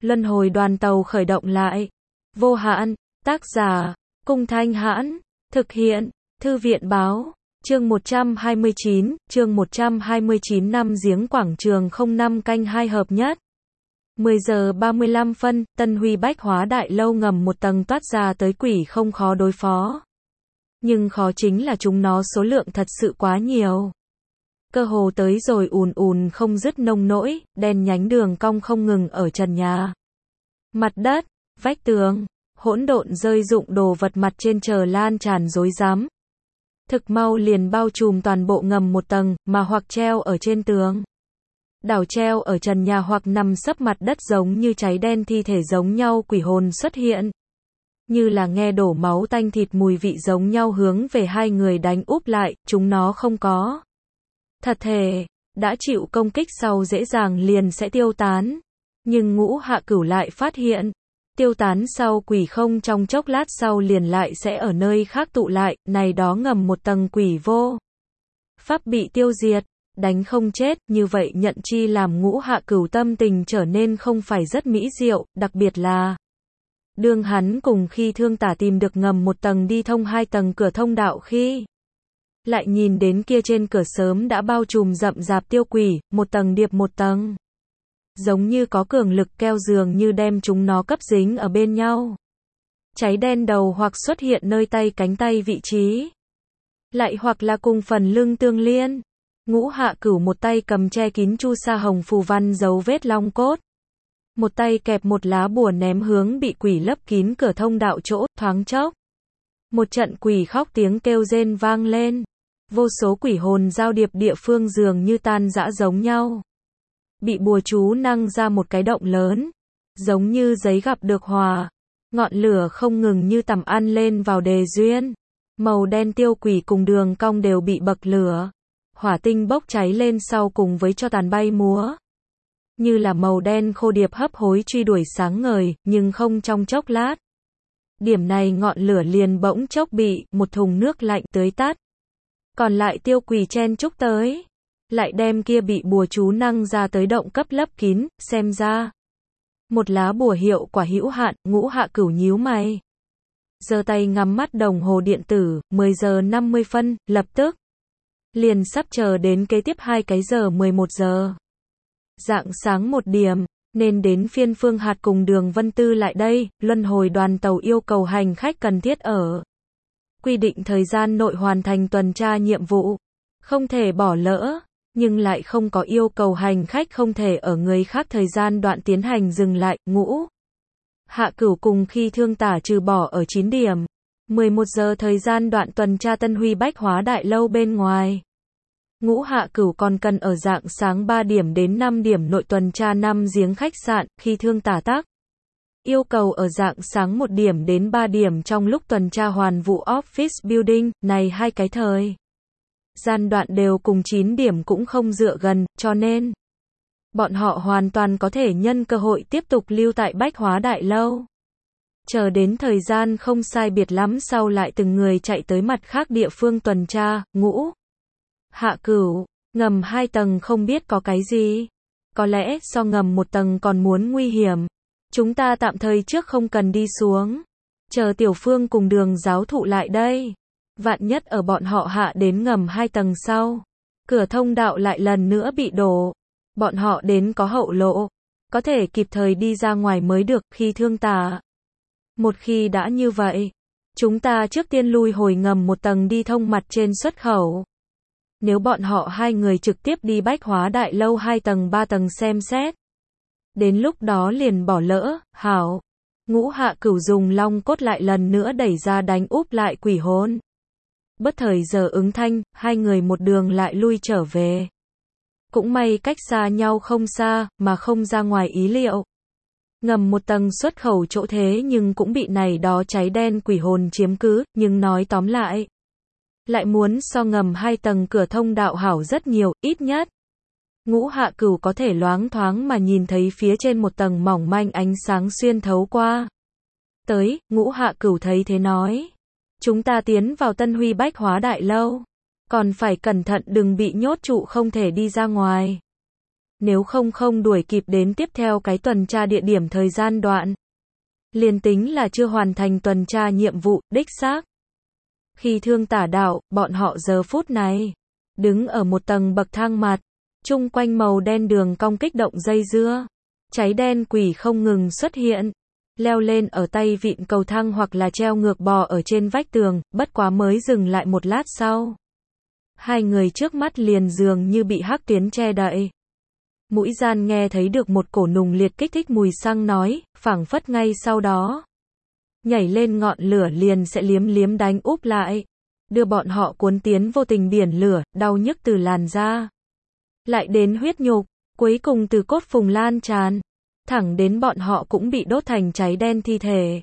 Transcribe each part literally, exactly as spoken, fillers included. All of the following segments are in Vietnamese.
Luân hồi đoàn tàu khởi động lại. Vô hạn, tác giả, Cung Thanh Hãn, thực hiện, Thư viện Báo, chương một trăm hai mươi chín, chương một trăm hai mươi chín năm giếng quảng trường không năm canh hai hợp nhất. mười giờ ba mươi lăm phân, Tân Huy Bách Hóa Đại Lâu ngầm một tầng toát ra tới quỷ không khó đối phó. Nhưng khó chính là chúng nó số lượng thật sự quá nhiều. Cơ hồ tới rồi ùn ùn không dứt nông nỗi, đen nhánh đường cong không ngừng ở trần nhà, mặt đất, vách tường, hỗn độn rơi rụng đồ vật mặt trên chờ lan tràn rối rắm. Thực mau liền bao trùm toàn bộ ngầm một tầng, mà hoặc treo ở trên tường, đảo treo ở trần nhà hoặc nằm sấp mặt đất giống như cháy đen thi thể giống nhau quỷ hồn xuất hiện. Như là nghe đổ máu tanh thịt mùi vị giống nhau hướng về hai người đánh úp lại, chúng nó không có thật thể, đã chịu công kích sau dễ dàng liền sẽ tiêu tán. Nhưng Ngũ Hạ Cửu lại phát hiện, tiêu tán sau quỷ không trong chốc lát sau liền lại sẽ ở nơi khác tụ lại, này đó ngầm một tầng quỷ vô pháp bị tiêu diệt, đánh không chết, như vậy nhận chi làm Ngũ Hạ Cửu tâm tình trở nên không phải rất mỹ diệu, đặc biệt là đương hắn cùng khi Thương Tả tìm được ngầm một tầng đi thông hai tầng cửa thông đạo khi lại nhìn đến kia trên cửa sớm đã bao trùm rậm rạp tiêu quỷ, một tầng điệp một tầng. Giống như có cường lực keo dường như đem chúng nó cấp dính ở bên nhau. Cháy đen đầu hoặc xuất hiện nơi tay cánh tay vị trí. Lại hoặc là cùng phần lưng tương liên. Ngũ Hạ Cửu một tay cầm che kín chu sa hồng phù văn dấu vết long cốt. Một tay kẹp một lá bùa ném hướng bị quỷ lấp kín cửa thông đạo chỗ, thoáng chốc. Một trận quỷ khóc tiếng kêu rên vang lên. Vô số quỷ hồn giao điệp địa phương dường như tan rã giống nhau. Bị bùa chú năng ra một cái động lớn. Giống như giấy gặp được hòa. Ngọn lửa không ngừng như tầm ăn lên vào đề duyên. Màu đen tiêu quỷ cùng đường cong đều bị bậc lửa. Hỏa tinh bốc cháy lên sau cùng với cho tàn bay múa. Như là màu đen khô điệp hấp hối truy đuổi sáng ngời, nhưng không trong chốc lát. Điểm này ngọn lửa liền bỗng chốc bị một thùng nước lạnh tưới tắt. Còn lại tiêu quỷ chen chúc tới. Lại đem kia bị bùa chú năng ra tới động cấp lấp kín, xem ra. Một lá bùa hiệu quả hữu hạn, Ngũ Hạ Cửu nhíu mày. Giơ tay ngắm mắt đồng hồ điện tử, mười giờ năm mươi phân, lập tức. Liền sắp chờ đến kế tiếp hai cái giờ mười một giờ. Rạng sáng một điểm, nên đến phiên Phương Hạt cùng Đường Vân Tư lại đây, luân hồi đoàn tàu yêu cầu hành khách cần thiết ở quy định thời gian nội hoàn thành tuần tra nhiệm vụ, không thể bỏ lỡ, nhưng lại không có yêu cầu hành khách không thể ở người khác thời gian đoạn tiến hành dừng lại. Ngũ Hạ Cửu cùng khi Thương Tả trừ bỏ ở chín điểm, mười một giờ thời gian đoạn tuần tra Tân Huy Bách Hóa Đại Lâu bên ngoài. Ngũ Hạ Cửu còn cần ở dạng sáng ba điểm đến năm điểm nội tuần tra năm giếng khách sạn, khi Thương Tả tắc yêu cầu ở dạng sáng một điểm đến ba điểm trong lúc tuần tra hoàn vụ office building, này hai cái thời gian đoạn đều cùng chín điểm cũng không dựa gần, cho nên bọn họ hoàn toàn có thể nhân cơ hội tiếp tục lưu tại Bách Hóa Đại Lâu. Chờ đến thời gian không sai biệt lắm sau lại từng người chạy tới mặt khác địa phương tuần tra. Ngũ Hạ Cửu, ngầm hai tầng không biết có cái gì. Có lẽ so ngầm một tầng còn muốn nguy hiểm. Chúng ta tạm thời trước không cần đi xuống. Chờ Tiểu Phương cùng Đường giáo thụ lại đây. Vạn nhất ở bọn họ hạ đến ngầm hai tầng sau. Cửa thông đạo lại lần nữa bị đổ. Bọn họ đến có hậu lộ. Có thể kịp thời đi ra ngoài mới được khi Thương Tả. Một khi đã như vậy. Chúng ta trước tiên lui hồi ngầm một tầng đi thông mặt trên xuất khẩu. Nếu bọn họ hai người trực tiếp đi Bách Hóa Đại Lâu hai tầng ba tầng xem xét. Đến lúc đó liền bỏ lỡ, hảo. Ngũ Hạ Cửu dùng long cốt lại lần nữa đẩy ra đánh úp lại quỷ hồn. Bất thời giờ ứng thanh, hai người một đường lại lui trở về. Cũng may cách xa nhau không xa, mà không ra ngoài ý liệu. Ngầm một tầng xuất khẩu chỗ thế nhưng cũng bị này đó cháy đen quỷ hồn chiếm cứ, nhưng nói tóm lại. Lại muốn so ngầm hai tầng cửa thông đạo hảo rất nhiều, ít nhất. Ngũ Hạ Cửu có thể loáng thoáng mà nhìn thấy phía trên một tầng mỏng manh ánh sáng xuyên thấu qua. Tới, Ngũ Hạ Cửu thấy thế nói. Chúng ta tiến vào Tân Huy Bách Hóa Đại Lâu. Còn phải cẩn thận đừng bị nhốt trụ không thể đi ra ngoài. nếu không không đuổi kịp đến tiếp theo cái tuần tra địa điểm thời gian đoạn. Liền tính là chưa hoàn thành tuần tra nhiệm vụ, đích xác. Khi Thương Tả đạo, bọn họ giờ phút này, đứng ở một tầng bậc thang mặt, chung quanh màu đen đường cong kích động dây dưa. Cháy đen quỷ không ngừng xuất hiện, leo lên ở tay vịn cầu thang hoặc là treo ngược bò ở trên vách tường, bất quá mới dừng lại một lát sau. Hai người trước mắt liền dường như bị hắc tuyến che đậy. Mũi gian nghe thấy được một cổ nùng liệt kích thích mùi xăng nói, phảng phất ngay sau đó. Nhảy lên ngọn lửa liền sẽ liếm liếm đánh úp lại. Đưa bọn họ cuốn tiến vô tình biển lửa, đau nhức từ làn da. Lại đến huyết nhục, cuối cùng từ cốt phùng lan tràn. Thẳng đến bọn họ cũng bị đốt thành cháy đen thi thể.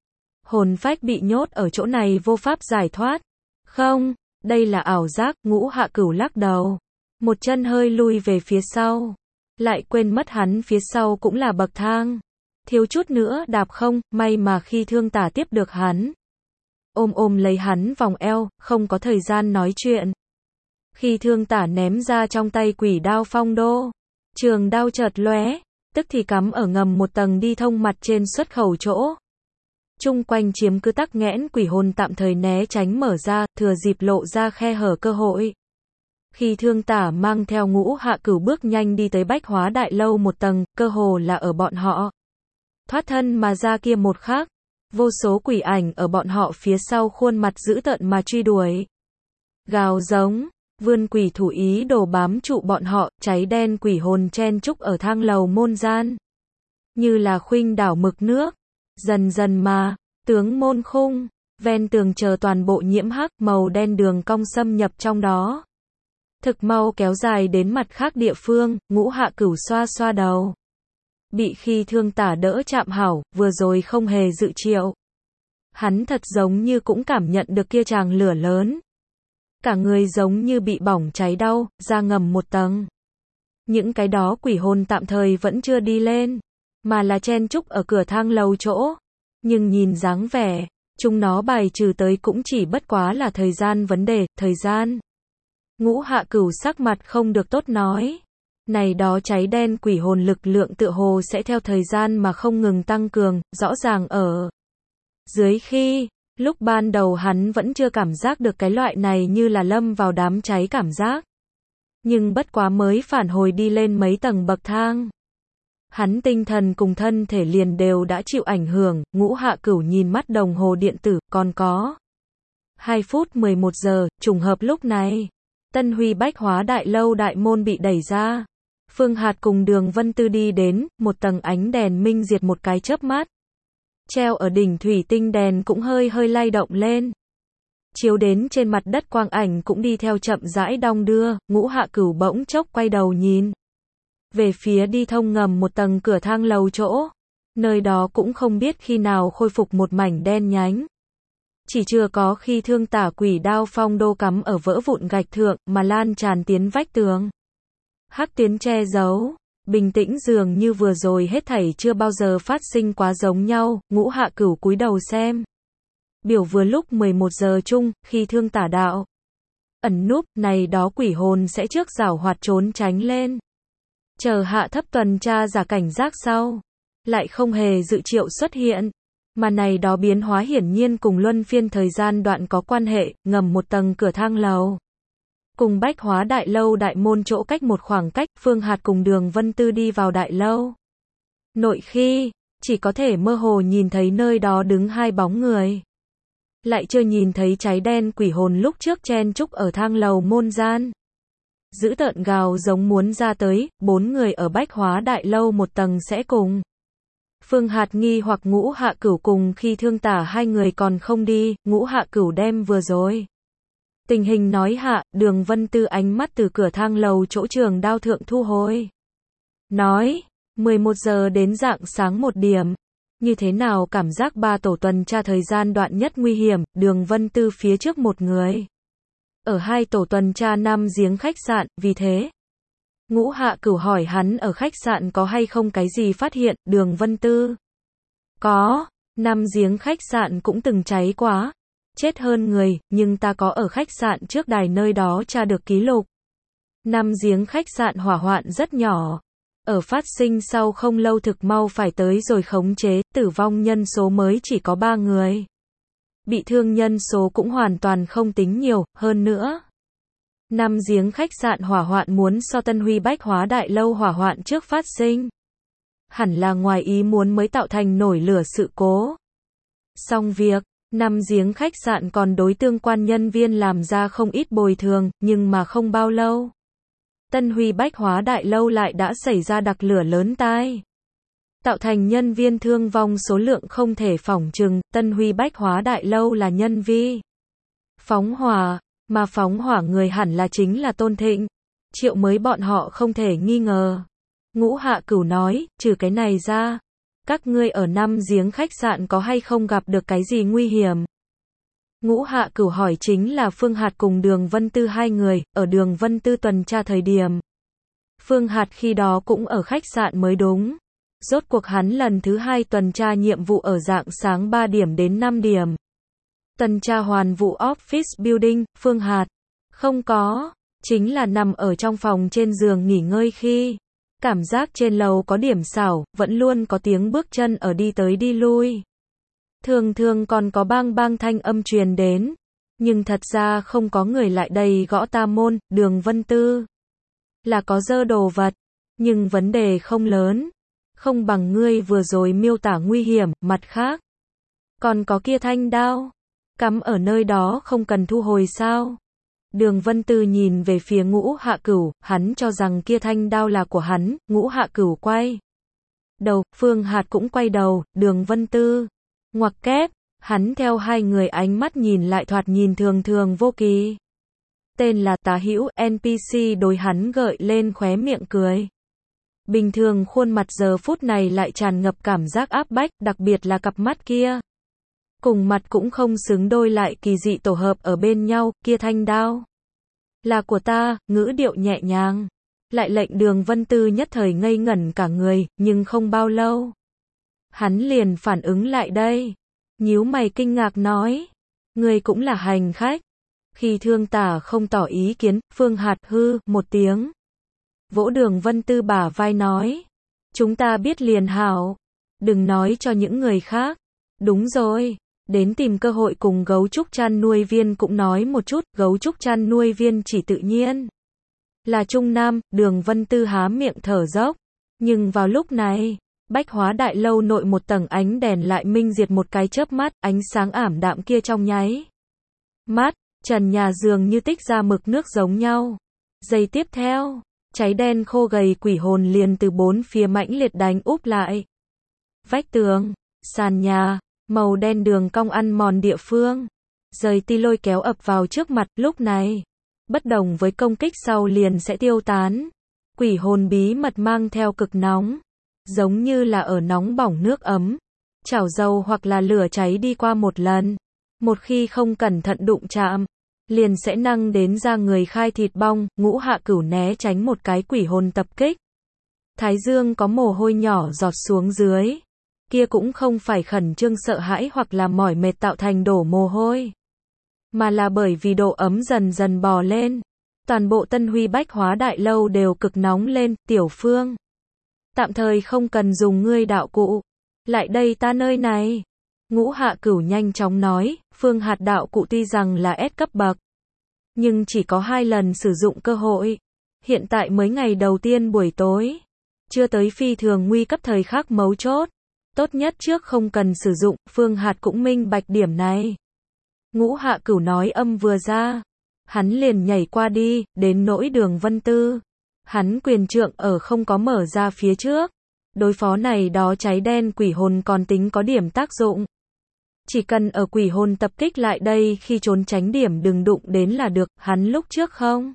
Hồn phách bị nhốt ở chỗ này vô pháp giải thoát. Không, đây là ảo giác, Ngũ Hạ Cửu lắc đầu. Một chân hơi lui về phía sau. Lại quên mất hắn phía sau cũng là bậc thang. Thiếu chút nữa đạp không, may mà khi Thương Tả tiếp được hắn. Ôm ôm lấy hắn vòng eo, không có thời gian nói chuyện. Khi Thương Tả ném ra trong tay quỷ đao phong đô. Trường đao chợt lóe, tức thì cắm ở ngầm một tầng đi thông mặt trên xuất khẩu chỗ. Chung quanh chiếm cứ tắc nghẽn quỷ hồn tạm thời né tránh mở ra, thừa dịp lộ ra khe hở cơ hội. Khi Thương Tả mang theo Ngũ Hạ Cửu bước nhanh đi tới Bách Hóa Đại Lâu một tầng, cơ hồ là ở bọn họ. Thoát thân mà ra kia một khắc, vô số quỷ ảnh ở bọn họ phía sau khuôn mặt dữ tợn mà truy đuổi. Gào giống, vươn quỷ thủ ý đồ bám trụ bọn họ, cháy đen quỷ hồn chen chúc ở thang lầu môn gian. Như là khuynh đảo mực nước, dần dần mà, tướng môn khung, ven tường chờ toàn bộ nhiễm hắc, màu đen đường cong xâm nhập trong đó. Thực mau kéo dài đến mặt khác địa phương, Ngũ Hạ Cửu xoa xoa đầu. Bị khi Thương Tả đỡ chạm hảo, vừa rồi không hề dự triệu. Hắn thật giống như cũng cảm nhận được kia tràng lửa lớn. Cả người giống như bị bỏng cháy đau, ra ngầm một tầng. Những cái đó quỷ hồn tạm thời vẫn chưa đi lên, mà là chen chúc ở cửa thang lầu chỗ. Nhưng nhìn dáng vẻ, chúng nó bài trừ tới cũng chỉ bất quá là thời gian vấn đề, thời gian. Ngũ Hạ Cửu sắc mặt không được tốt nói. Này đó cháy đen quỷ hồn lực lượng tựa hồ sẽ theo thời gian mà không ngừng tăng cường, rõ ràng ở dưới khi, lúc ban đầu hắn vẫn chưa cảm giác được cái loại này như là lâm vào đám cháy cảm giác. Nhưng bất quá mới phản hồi đi lên mấy tầng bậc thang. Hắn tinh thần cùng thân thể liền đều đã chịu ảnh hưởng, Ngũ Hạ Cửu nhìn mắt đồng hồ điện tử, còn có hai phút mười một giờ, trùng hợp lúc này. Tân Huy Bách Hóa Đại Lâu đại môn bị đẩy ra. Phương Hạt cùng Đường Vân Tư đi đến, một tầng ánh đèn minh diệt một cái chớp mắt. Treo ở đỉnh thủy tinh đèn cũng hơi hơi lay động lên. Chiếu đến trên mặt đất quang ảnh cũng đi theo chậm rãi đong đưa, Ngũ Hạ Cửu bỗng chốc quay đầu nhìn. Về phía đi thông ngầm một tầng cửa thang lầu chỗ. Nơi đó cũng không biết khi nào khôi phục một mảnh đen nhánh. Chỉ chưa có khi Thương Tả quỷ đao phong đô cắm ở vỡ vụn gạch thượng mà lan tràn tiến vách tường. Hắc tuyến che giấu, bình tĩnh dường như vừa rồi hết thảy chưa bao giờ phát sinh quá giống nhau, Ngũ Hạ Cửu cúi đầu xem. Biểu vừa lúc mười một giờ chung, khi Thương Tả đạo. Ẩn núp, này đó quỷ hồn sẽ trước giảo hoạt trốn tránh lên. Chờ hạ thấp tuần tra giả cảnh giác sau. Lại không hề dự triệu xuất hiện. Mà này đó biến hóa hiển nhiên cùng luân phiên thời gian đoạn có quan hệ, ngầm một tầng cửa thang lầu. Cùng Bách Hóa Đại Lâu đại môn chỗ cách một khoảng cách, Phương Hạt cùng Đường Vân Tư đi vào đại lâu. Nội khi, chỉ có thể mơ hồ nhìn thấy nơi đó đứng hai bóng người. Lại chưa nhìn thấy cháy đen quỷ hồn lúc trước chen chúc ở thang lầu môn gian. Giữ tợn gào giống muốn ra tới, bốn người ở Bách Hóa Đại Lâu một tầng sẽ cùng. Phương Hạt nghi hoặc Ngũ Hạ Cửu cùng khi Thương Tả hai người còn không đi, Ngũ Hạ Cửu đem vừa rồi. Tình hình nói hạ, Đường Vân Tư ánh mắt từ cửa thang lầu chỗ trường đao thượng thu hồi. Nói, mười một giờ đến rạng sáng một điểm. Như thế nào cảm giác ba tổ tuần tra thời gian đoạn nhất nguy hiểm, Đường Vân Tư phía trước một người. Ở hai tổ tuần tra năm giếng khách sạn, vì thế. Ngũ Hạ Cửu hỏi hắn ở khách sạn có hay không cái gì phát hiện, Đường Vân Tư. Có, năm giếng khách sạn cũng từng cháy quá. Chết hơn người, nhưng ta có ở khách sạn trước đài nơi đó tra được ký lục. Năm giếng khách sạn hỏa hoạn rất nhỏ, Ở phát sinh sau không lâu thực mau phải tới rồi khống chế, tử vong nhân số mới chỉ có ba người. Bị thương nhân số cũng hoàn toàn không tính nhiều, hơn nữa. Năm giếng khách sạn hỏa hoạn muốn so Tân Huy Bách Hóa Đại Lâu hỏa hoạn trước phát sinh. Hẳn là ngoài ý muốn mới tạo thành nổi lửa sự cố. Xong việc, năm giếng khách sạn còn đối tương quan nhân viên làm ra không ít bồi thường, nhưng mà không bao lâu. Tân Huy Bách Hóa Đại Lâu lại đã xảy ra đặc lửa lớn tai. Tạo thành nhân viên thương vong số lượng không thể phỏng chừng, Tân Huy Bách Hóa Đại Lâu là nhân vi. Phóng hỏa, mà phóng hỏa người hẳn là chính là Tôn Thịnh. Triệu mới bọn họ không thể nghi ngờ. Ngũ Hạ Cửu nói, trừ cái này ra, các ngươi ở năm giếng khách sạn có hay không gặp được cái gì nguy hiểm? Ngũ Hạ Cửu hỏi chính là Phương Hạt cùng Đường Vân Tư hai người, ở Đường Vân Tư tuần tra thời điểm. Phương Hạt khi đó cũng ở khách sạn mới đúng. Rốt cuộc hắn lần thứ hai tuần tra nhiệm vụ ở dạng sáng ba điểm đến năm điểm. Tuần tra hoàn vụ office building, Phương Hạt. Không có, chính là nằm ở trong phòng trên giường nghỉ ngơi khi. Cảm giác trên lầu có điểm xảo, vẫn luôn có tiếng bước chân ở đi tới đi lui. Thường thường còn có bang bang thanh âm truyền đến. Nhưng thật ra không có người lại đây gõ ta môn, Đường Vân Tư. Là có dơ đồ vật. Nhưng vấn đề không lớn. Không bằng ngươi vừa rồi miêu tả nguy hiểm, mặt khác. Còn có kia thanh đao. Cắm ở nơi đó không cần thu hồi sao? Đường Vân Tư nhìn về phía Ngũ Hạ Cửu, hắn cho rằng kia thanh đao là của hắn, Ngũ Hạ Cửu quay đầu, Phương Hạt cũng quay đầu, Đường Vân Tư ngoặc kép, hắn theo hai người ánh mắt nhìn lại thoạt nhìn thường thường vô kỳ. Tên là Tả Hữu, en pê xê đối hắn gợi lên khóe miệng cười. Bình thường khuôn mặt giờ phút này lại tràn ngập cảm giác áp bách, đặc biệt là cặp mắt kia. Cùng mặt cũng không xứng đôi lại kỳ dị tổ hợp ở bên nhau, kia thanh đao. Là của ta, ngữ điệu nhẹ nhàng. Lại lệnh Đường Vân Tư nhất thời ngây ngẩn cả người, nhưng không bao lâu. Hắn liền phản ứng lại đây. Nhíu mày kinh ngạc nói. Người cũng là hành khách. Khi Thương Tả không tỏ ý kiến, Phương Hạt hư, một tiếng. Vỗ Đường Vân Tư bả vai nói. Chúng ta biết liền hảo. Đừng nói cho những người khác. Đúng rồi. Đến tìm cơ hội cùng gấu trúc chăn nuôi viên cũng nói một chút, gấu trúc chăn nuôi viên chỉ tự nhiên. Là Trung Nam, Đường Vân Tư há miệng thở dốc. Nhưng vào lúc này, Bách Hóa Đại Lâu nội một tầng ánh đèn lại minh diệt một cái chớp mắt, ánh sáng ảm đạm kia trong nháy mắt, trần nhà dường như tích ra mực nước giống nhau. Giây tiếp theo, cháy đen khô gầy quỷ hồn liền từ bốn phía mãnh liệt đánh úp lại. Vách tường, sàn nhà, màu đen đường cong ăn mòn địa phương. Rời ti lôi kéo ập vào trước mặt, lúc này. Bất đồng với công kích sau liền sẽ tiêu tán. Quỷ hồn bí mật mang theo cực nóng. Giống như là ở nóng bỏng nước ấm. Chảo dầu hoặc là lửa cháy đi qua một lần. Một khi không cẩn thận đụng chạm. Liền sẽ năng đến ra người khai thịt bong. Ngũ Hạ Cửu né tránh một cái quỷ hồn tập kích. Thái dương có mồ hôi nhỏ giọt xuống dưới. Kia cũng không phải khẩn trương sợ hãi hoặc là mỏi mệt tạo thành đổ mồ hôi. Mà là bởi vì độ ấm dần dần bò lên. Toàn bộ Tân Huy Bách Hóa Đại Lâu đều cực nóng lên, Tiểu Phương. Tạm thời không cần dùng ngươi đạo cụ. Lại đây ta nơi này. Ngũ Hạ Cửu nhanh chóng nói, Phương Hạt đạo cụ tuy rằng là S cấp bậc. Nhưng chỉ có hai lần sử dụng cơ hội. Hiện tại mới ngày đầu tiên buổi tối. Chưa tới phi thường nguy cấp thời khắc mấu chốt. Tốt nhất trước không cần sử dụng, Phương Hạt cũng minh bạch điểm này. Ngũ Hạ Cửu nói âm vừa ra. Hắn liền nhảy qua đi, đến nỗi Đường Vân Tư. Hắn quyền trượng ở không có mở ra phía trước. Đối phó này đó cháy đen quỷ hồn còn tính có điểm tác dụng. Chỉ cần ở quỷ hồn tập kích lại đây khi trốn tránh điểm đừng đụng đến là được, hắn lúc trước không.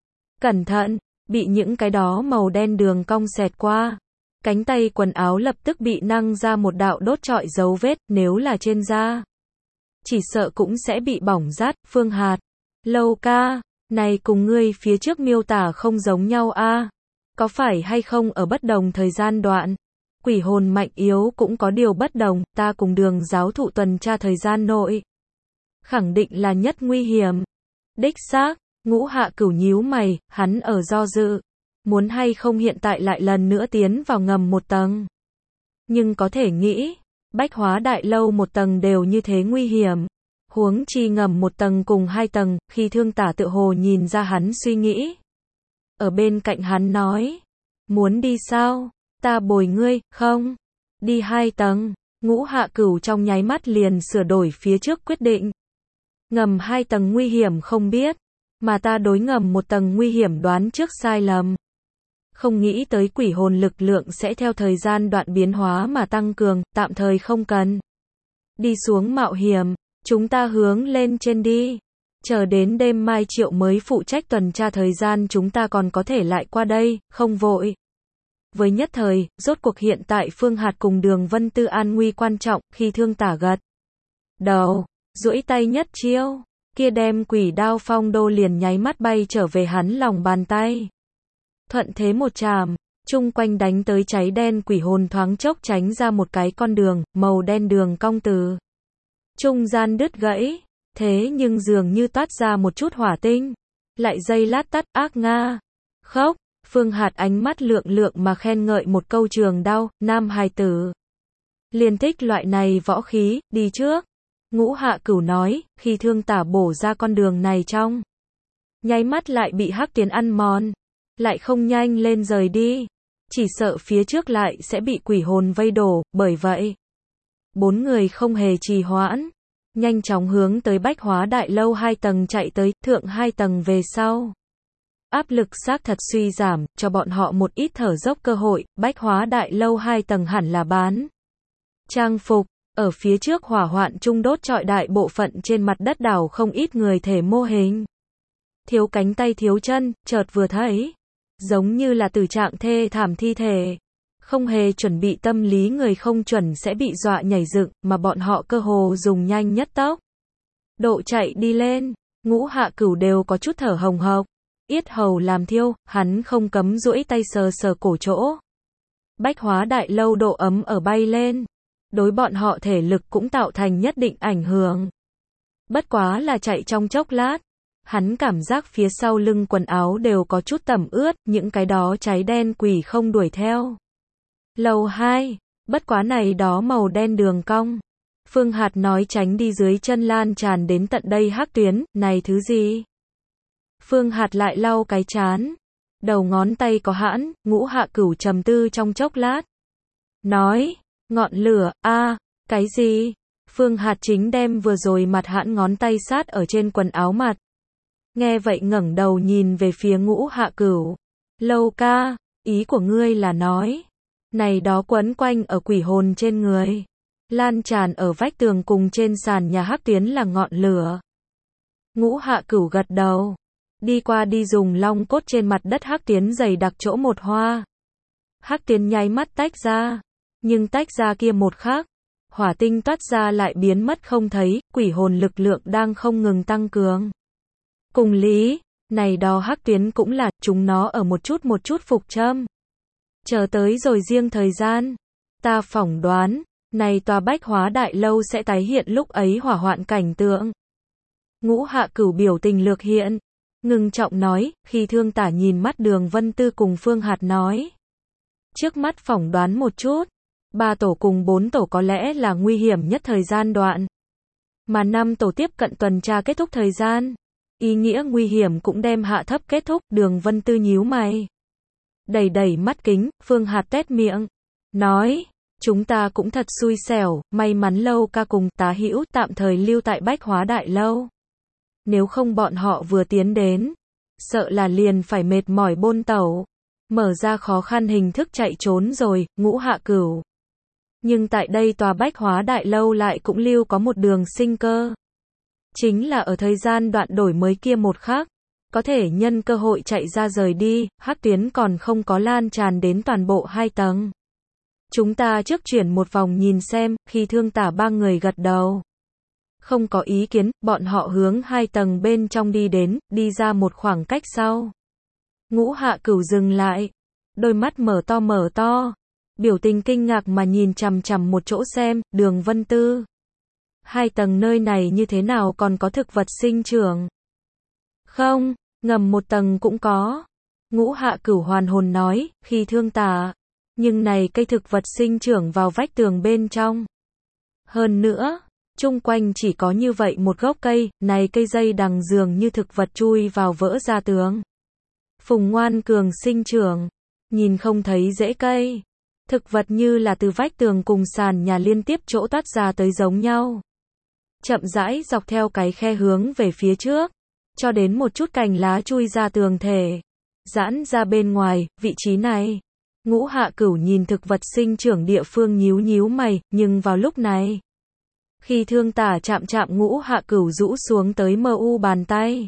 Cẩn thận, bị những cái đó màu đen đường cong xẹt qua. Cánh tay quần áo lập tức bị năng ra một đạo đốt trọi dấu vết, nếu là trên da. Chỉ sợ cũng sẽ bị bỏng rát, Phương Hạt. Lâu ca, này cùng ngươi phía trước miêu tả không giống nhau a. Có phải hay không ở bất đồng thời gian đoạn? Quỷ hồn mạnh yếu cũng có điều bất đồng, ta cùng Đường giáo thụ tuần tra thời gian nội. Khẳng định là nhất nguy hiểm. Đích xác, Ngũ Hạ Cửu nhíu mày, hắn ở do dự. muốn hay không hiện tại lại lần nữa tiến vào ngầm một tầng. Nhưng có thể nghĩ, Bách Hóa Đại Lâu một tầng đều như thế nguy hiểm. Huống chi ngầm một tầng cùng hai tầng, khi Thương Tả tự hồ nhìn ra hắn suy nghĩ. Ở bên cạnh hắn nói, muốn đi sao, ta bồi ngươi, không, đi hai tầng. Ngũ Hạ Cửu trong nháy mắt liền sửa đổi phía trước quyết định. Ngầm hai tầng nguy hiểm không biết, mà ta đối ngầm một tầng nguy hiểm đoán trước sai lầm. Không nghĩ tới quỷ hồn lực lượng sẽ theo thời gian đoạn biến hóa mà tăng cường, tạm thời không cần. Đi xuống mạo hiểm, chúng ta hướng lên trên đi. Chờ đến đêm mai Triệu mới phụ trách tuần tra thời gian chúng ta còn có thể lại qua đây, không vội. Với nhất thời, rốt cuộc hiện tại Phương Hạt cùng Đường Vân Tư an nguy quan trọng, khi Thương Tả gật đầu, duỗi tay nhất chiêu, kia đem quỷ đao phong đô liền nháy mắt bay trở về hắn lòng bàn tay. Thuận thế một chạm, chung quanh đánh tới cháy đen quỷ hồn thoáng chốc tránh ra một cái con đường, màu đen đường cong từ trung gian đứt gãy, thế nhưng dường như toát ra một chút hỏa tinh, lại giây lát tắt, ác nga, khóc. Phương Hạt ánh mắt lượng lượng mà khen ngợi một câu trường đao, nam hài tử. Liền thích loại này võ khí, đi trước. Ngũ Hạ Cửu nói, khi Thương Tả bổ ra con đường này trong. Nháy mắt lại bị Hắc Tiến ăn mòn. Lại không nhanh lên rời đi. Chỉ sợ phía trước lại sẽ bị quỷ hồn vây đổ, bởi vậy. Bốn người không hề trì hoãn. Nhanh chóng hướng tới Bách Hóa Đại Lâu hai tầng chạy tới, thượng hai tầng về sau. Áp lực xác thật suy giảm, cho bọn họ một ít thở dốc cơ hội, Bách Hóa Đại Lâu hai tầng hẳn là bán. Trang phục, ở phía trước hỏa hoạn trung đốt trọi đại bộ phận trên mặt đất đảo không ít người thể mô hình. Thiếu cánh tay thiếu chân, chợt vừa thấy. Giống như là tử trạng thê thảm thi thể. Không hề chuẩn bị tâm lý người không chuẩn sẽ bị dọa nhảy dựng, mà bọn họ cơ hồ dùng nhanh nhất tốc. Độ chạy đi lên, Ngũ Hạ Cửu đều có chút thở hồng hộc. Yết hầu làm thiêu, hắn không cấm duỗi tay sờ sờ cổ chỗ. Bách Hóa Đại Lâu độ ấm ở bay lên. Đối bọn họ thể lực cũng tạo thành nhất định ảnh hưởng. Bất quá là chạy trong chốc lát. Hắn cảm giác phía sau lưng quần áo đều có chút tẩm ướt, những cái đó cháy đen quỷ không đuổi theo. Lầu hai, bất quá này đó màu đen đường cong. Phương Hạt nói tránh đi dưới chân lan tràn đến tận đây hắc tuyến, này thứ gì? Phương Hạt lại lau cái chán. Đầu ngón tay có hãn, Ngũ Hạ Cửu trầm tư trong chốc lát. Nói, ngọn lửa, a, cái gì? Phương Hạt chính đem vừa rồi mặt hãn ngón tay sát ở trên quần áo mặt. Nghe vậy ngẩng đầu nhìn về phía Ngũ Hạ Cửu. Lâu ca, ý của ngươi là nói. Này đó quấn quanh ở quỷ hồn trên người. Lan tràn ở vách tường cùng trên sàn nhà hắc tuyến là ngọn lửa. Ngũ Hạ Cửu gật đầu. Đi qua đi dùng long cốt trên mặt đất hắc tiến dày đặc chỗ một hoa. Hắc tiến nháy mắt tách ra. Nhưng tách ra kia một khắc. Hỏa tinh toát ra lại biến mất không thấy, quỷ hồn lực lượng đang không ngừng tăng cường. Cùng lý, này đó hắc tuyến cũng là, chúng nó ở một chút một chút phục châm. Chờ tới rồi riêng thời gian. Ta phỏng đoán, này tòa Bách Hóa Đại Lâu sẽ tái hiện lúc ấy hỏa hoạn cảnh tượng. Ngũ Hạ Cửu biểu tình lược hiện. Ngưng trọng nói, khi Thương Tả nhìn mắt Đường Vân Tư cùng Phương Hạt nói. Trước mắt phỏng đoán một chút, ba tổ cùng bốn tổ có lẽ là nguy hiểm nhất thời gian đoạn. Mà năm tổ tiếp cận tuần tra kết thúc thời gian. Ý nghĩa nguy hiểm cũng đem hạ thấp kết thúc, Đường Vân Tư nhíu mày. Đẩy đẩy mắt kính, Phương Hạt tét miệng. Nói, chúng ta cũng thật xui xẻo, may mắn Lâu ca cùng Tá Hữu tạm thời lưu tại Bách Hóa Đại Lâu. Nếu không bọn họ vừa tiến đến, sợ là liền phải mệt mỏi bôn tẩu, mở ra khó khăn hình thức chạy trốn rồi, Ngũ Hạ Cửu. Nhưng tại đây tòa Bách Hóa Đại Lâu lại cũng lưu có một đường sinh cơ. Chính là ở thời gian đoạn đổi mới kia một khắc, có thể nhân cơ hội chạy ra rời đi, hắc tuyến còn không có lan tràn đến toàn bộ hai tầng. Chúng ta trước chuyển một vòng nhìn xem, khi Thương Tả ba người gật đầu. Không có ý kiến, bọn họ hướng hai tầng bên trong đi đến, đi ra một khoảng cách sau. Ngũ Hạ Cửu dừng lại, đôi mắt mở to mở to, biểu tình kinh ngạc mà nhìn chằm chằm một chỗ xem, Đường Vân Tư. Hai tầng nơi này như thế nào còn có thực vật sinh trưởng? Không, ngầm một tầng cũng có. Ngũ Hạ Cửu hoàn hồn nói, khi thương tả. Nhưng này cây thực vật sinh trưởng vào vách tường bên trong. Hơn nữa, chung quanh chỉ có như vậy một gốc cây, này cây dây đằng dường như thực vật chui vào vỡ ra tường. Phùng ngoan cường sinh trưởng, nhìn không thấy rễ cây. Thực vật như là từ vách tường cùng sàn nhà liên tiếp chỗ toát ra tới giống nhau. Chậm rãi dọc theo cái khe hướng về phía trước, cho đến một chút cành lá chui ra tường thể, giãn ra bên ngoài, vị trí này. Ngũ Hạ Cửu nhìn thực vật sinh trưởng địa phương nhíu nhíu mày, nhưng vào lúc này, khi thương tả chạm chạm Ngũ Hạ Cửu rũ xuống tới mờ u bàn tay.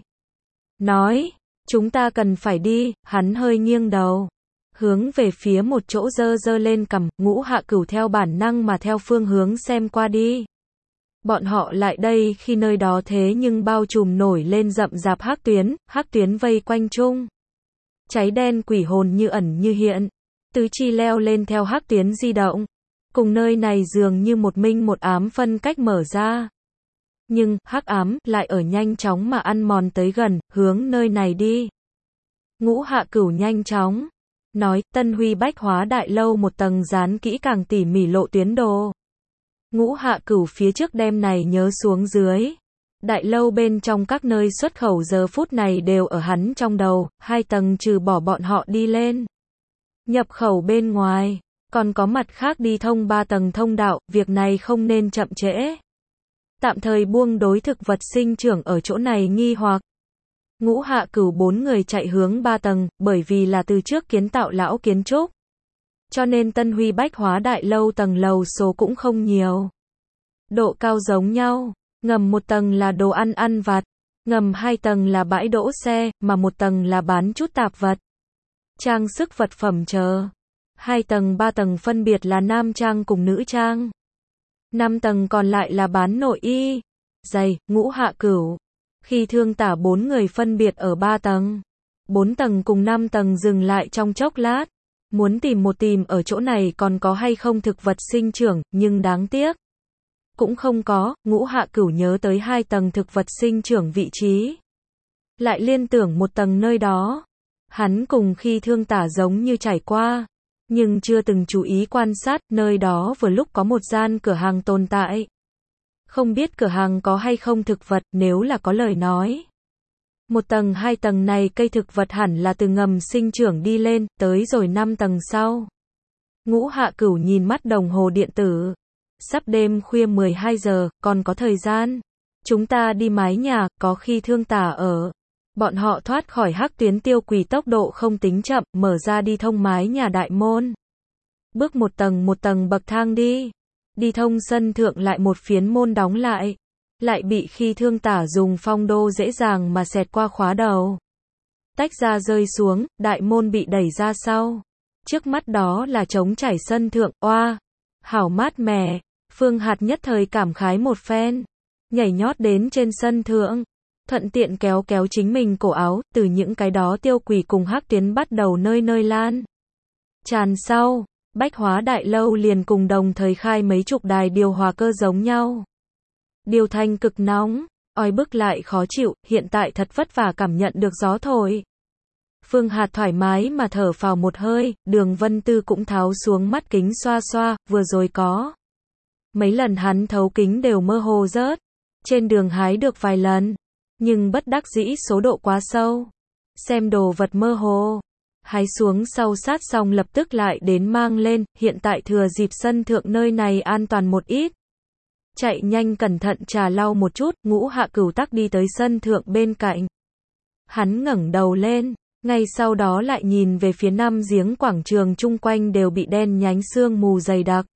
Nói, chúng ta cần phải đi, hắn hơi nghiêng đầu. Hướng về phía một chỗ dơ dơ lên cằm, Ngũ Hạ Cửu theo bản năng mà theo phương hướng xem qua đi. Bọn họ lại đây khi nơi đó thế nhưng bao trùm nổi lên rậm rạp hắc tuyến, hắc tuyến vây quanh chung. Cháy đen quỷ hồn như ẩn như hiện. Tứ chi leo lên theo hắc tuyến di động. Cùng nơi này dường như một minh một ám phân cách mở ra. Nhưng, hắc ám, lại ở nhanh chóng mà ăn mòn tới gần, hướng nơi này đi. Ngũ Hạ Cửu nhanh chóng. Nói, Tân Huy Bách Hóa Đại Lâu một tầng dán kỹ càng tỉ mỉ lộ tuyến đồ. Ngũ Hạ Cửu phía trước đem này nhớ xuống dưới. Đại lâu bên trong các nơi xuất khẩu giờ phút này đều ở hắn trong đầu, hai tầng trừ bỏ bọn họ đi lên. Nhập khẩu bên ngoài, còn có mặt khác đi thông ba tầng thông đạo, việc này không nên chậm trễ. Tạm thời buông đối thực vật sinh trưởng ở chỗ này nghi hoặc. Ngũ Hạ Cửu bốn người chạy hướng ba tầng, bởi vì là từ trước kiến tạo lão kiến trúc. Cho nên Tân Huy Bách Hóa Đại Lâu tầng lầu số cũng không nhiều. Độ cao giống nhau, ngầm một tầng là đồ ăn ăn vặt, ngầm hai tầng là bãi đỗ xe, mà một tầng là bán chút tạp vật. Trang sức vật phẩm chờ. Hai tầng ba tầng phân biệt là nam trang cùng nữ trang. Năm tầng còn lại là bán nội y, giày, Ngũ Hạ Cửu. Khi thương tả bốn người phân biệt ở ba tầng. Bốn tầng cùng năm tầng dừng lại trong chốc lát. Muốn tìm một tìm ở chỗ này còn có hay không thực vật sinh trưởng, nhưng đáng tiếc. Cũng không có, Ngũ Hạ Cửu nhớ tới hai tầng thực vật sinh trưởng vị trí. Lại liên tưởng một tầng nơi đó. Hắn cùng khi thương tả giống như trải qua. Nhưng chưa từng chú ý quan sát, nơi đó vừa lúc có một gian cửa hàng tồn tại. Không biết cửa hàng có hay không thực vật, nếu là có lời nói. Một tầng hai tầng này cây thực vật hẳn là từ ngầm sinh trưởng đi lên, tới rồi năm tầng sau. Ngũ Hạ Cửu nhìn mắt đồng hồ điện tử. Sắp đêm khuya mười hai giờ, còn có thời gian. Chúng ta đi mái nhà, có khi thương tả ở. Bọn họ thoát khỏi hắc tuyến tiêu quỷ tốc độ không tính chậm, mở ra đi thông mái nhà đại môn. Bước một tầng một tầng bậc thang đi. Đi thông sân thượng lại một phiến môn đóng lại. Lại bị khi thương tả dùng phong đô dễ dàng mà xẹt qua khóa đầu. Tách ra rơi xuống, đại môn bị đẩy ra sau. Trước mắt đó là trống trải sân thượng, oa. Hảo mát mẻ. Phương Hạt nhất thời cảm khái một phen. Nhảy nhót đến trên sân thượng. Thuận tiện kéo kéo chính mình cổ áo, từ những cái đó tiêu quỷ cùng hắc tuyến bắt đầu nơi nơi lan. Tràn sau, Bách Hóa Đại Lâu liền cùng đồng thời khai mấy chục đài điều hòa cơ giống nhau. Điều thanh cực nóng, oi bức lại khó chịu, hiện tại thật vất vả cảm nhận được gió thổi. Phương Hạt thoải mái mà thở phào một hơi, Đường Vân Tư cũng tháo xuống mắt kính xoa xoa, vừa rồi có. Mấy lần hắn thấu kính đều mơ hồ rớt. Trên đường hái được vài lần. Nhưng bất đắc dĩ số độ quá sâu. Xem đồ vật mơ hồ. Hái xuống sau sát xong lập tức lại đến mang lên, hiện tại thừa dịp sân thượng nơi này an toàn một ít. Chạy nhanh cẩn thận trà lau một chút, Ngũ Hạ Cửu tắc đi tới sân thượng bên cạnh. Hắn ngẩng đầu lên, ngay sau đó lại nhìn về phía năm giếng quảng trường chung quanh đều bị đen nhánh sương mù dày đặc.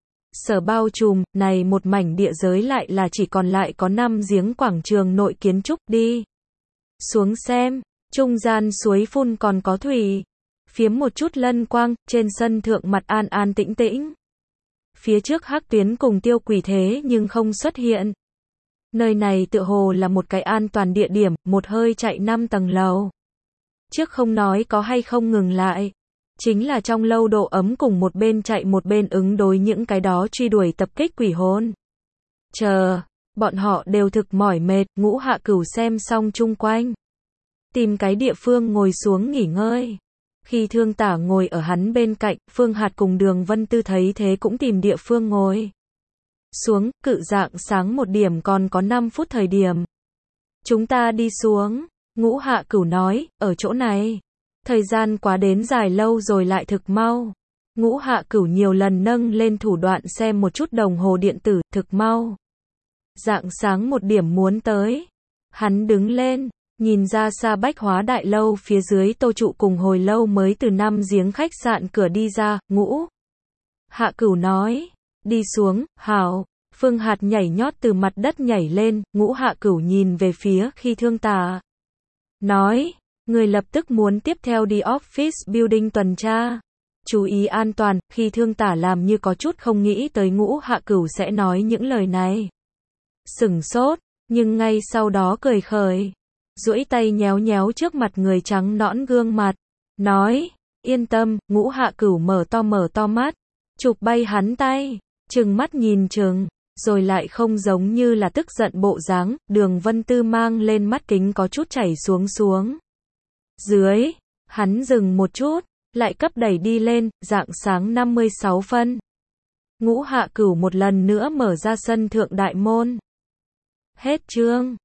Sở bao trùm, này một mảnh địa giới lại là chỉ còn lại có năm giếng quảng trường nội kiến trúc đi. Xuống xem, trung gian suối phun còn có thủy. Phiếm một chút lân quang, trên sân thượng mặt an an tĩnh tĩnh. Phía trước hắc tuyến cùng tiêu quỷ thế nhưng không xuất hiện. Nơi này tựa hồ là một cái an toàn địa điểm, một hơi chạy năm tầng lầu. Trước không nói có hay không ngừng lại. Chính là trong lâu độ ấm cùng một bên chạy một bên ứng đối những cái đó truy đuổi tập kích quỷ hồn. Chờ, bọn họ đều thực mỏi mệt, Ngũ Hạ Cửu xem xong chung quanh. tìm cái địa phương ngồi xuống nghỉ ngơi. Khi Thương Tả ngồi ở hắn bên cạnh, Phương Hạt cùng Đường Vân Tư thấy thế cũng tìm địa phương ngồi xuống, cự dạng sáng một điểm còn có năm phút thời điểm. Chúng ta đi xuống, Ngũ Hạ Cửu nói, ở chỗ này. Thời gian quá đến dài lâu rồi lại thực mau. Ngũ Hạ Cửu nhiều lần nâng lên thủ đoạn xem một chút đồng hồ điện tử, thực mau. Rạng sáng một điểm muốn tới. Hắn đứng lên, nhìn ra xa Bách Hóa Đại Lâu phía dưới Tô Trụ cùng hồi lâu mới từ năm giếng khách sạn cửa đi ra, Ngũ Hạ Cửu nói, đi xuống, hảo. Phương Hạt nhảy nhót từ mặt đất nhảy lên, Ngũ Hạ Cửu nhìn về phía Khi Thương Tả. Nói, người lập tức muốn tiếp theo đi office building tuần tra. Chú ý an toàn, Khi Thương Tả làm như có chút không nghĩ tới Ngũ Hạ Cửu sẽ nói những lời này. Sửng sốt, nhưng ngay sau đó cười khởi. Duỗi tay nhéo nhéo trước mặt người trắng nõn gương mặt. Nói, yên tâm, Ngũ Hạ Cửu mở to mở to mắt. Chụp bay hắn tay, trừng mắt nhìn trừng. Rồi lại không giống như là tức giận bộ dáng, Đường Vân Tư mang lên mắt kính có chút chảy xuống xuống. Dưới, hắn dừng một chút, lại cấp đẩy đi lên, rạng sáng năm mươi sáu phân. Ngũ Hạ Cửu một lần nữa mở ra sân thượng đại môn. Hết chương.